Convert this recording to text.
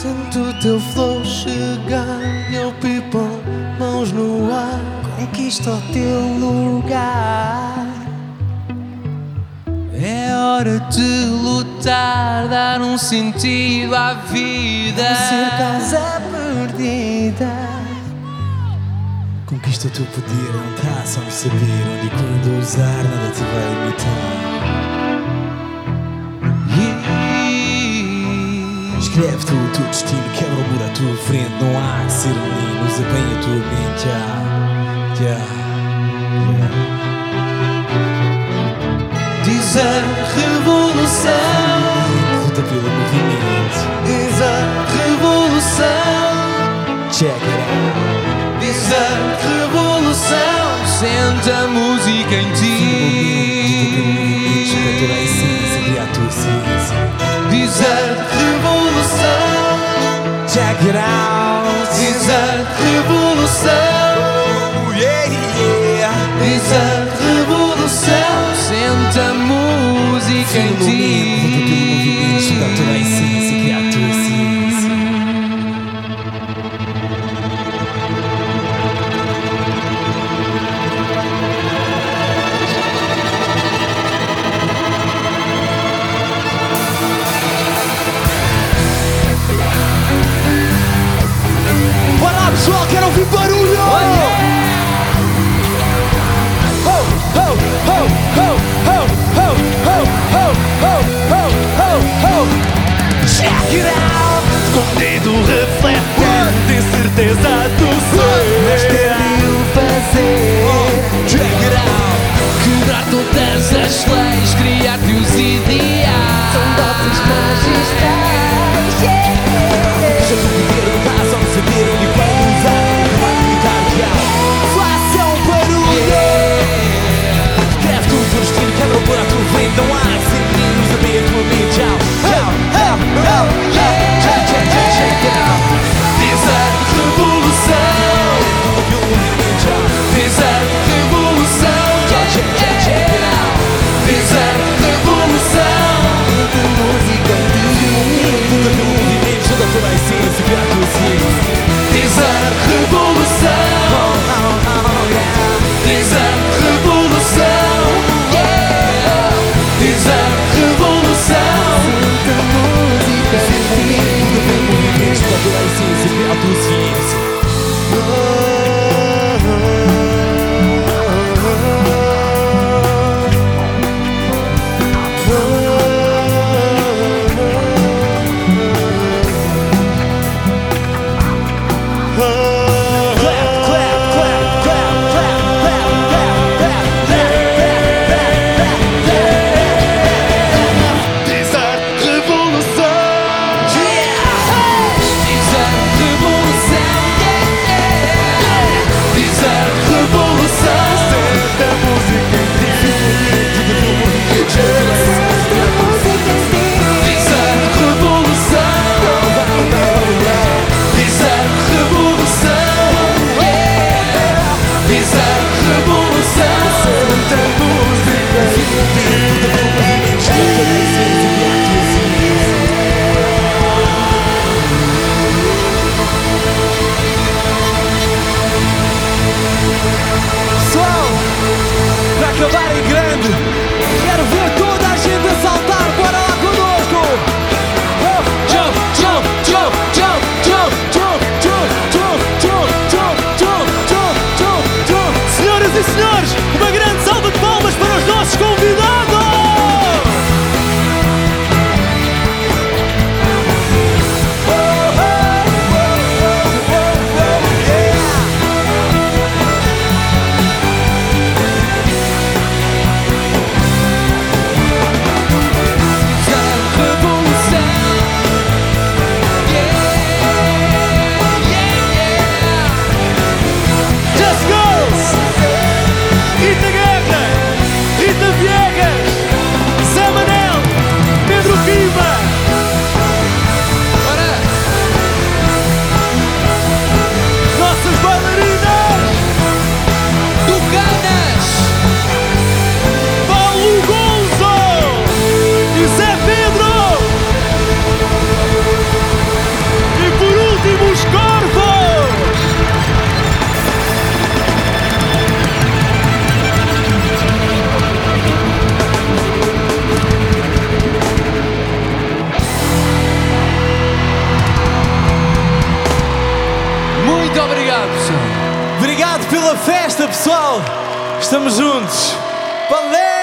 Sinto o teu flow chegar e eu people, mãos no ar. Conquista o teu lugar. É hora de lutar, dar um sentido à vida. Não ser casa perdida. Conquista o teu poder, não tá só no saber onde e quando usar, nada te vai limitar. Escreve tu o teu destino, quebra o muro à tua frente. Não há que ser menino, usa bem a tua mente. Diz a revolução, Luta pelo movimento. diz a revolução, Check it out. diz a revolução. Sente a música em ti. Chega toda a essência, cria a tua essência. Diz a revolução, Check it out. diz a revolução, diz a revolução. Sente a música em Luta pelo movimento, ti. chega toda a essência, cria a tua essência. Bora lá, pessoal, quero ouvir barulho! Check it out, escondido reflete, tem certeza do ser. Mas quero fazer. Check it out, Quebrar todas as leis, criar teus ideais. São dotes magistrais. Deixa tu viver, não tá só no saber onde e quando usar, nada vai limitar. Façam barulho! Escreve tu o teu destino, quebra o muro à tua frente. Não há que ser menino, usa bem a tua mente. diz a revolução. festa, pessoal! Estamos juntos! Valeu!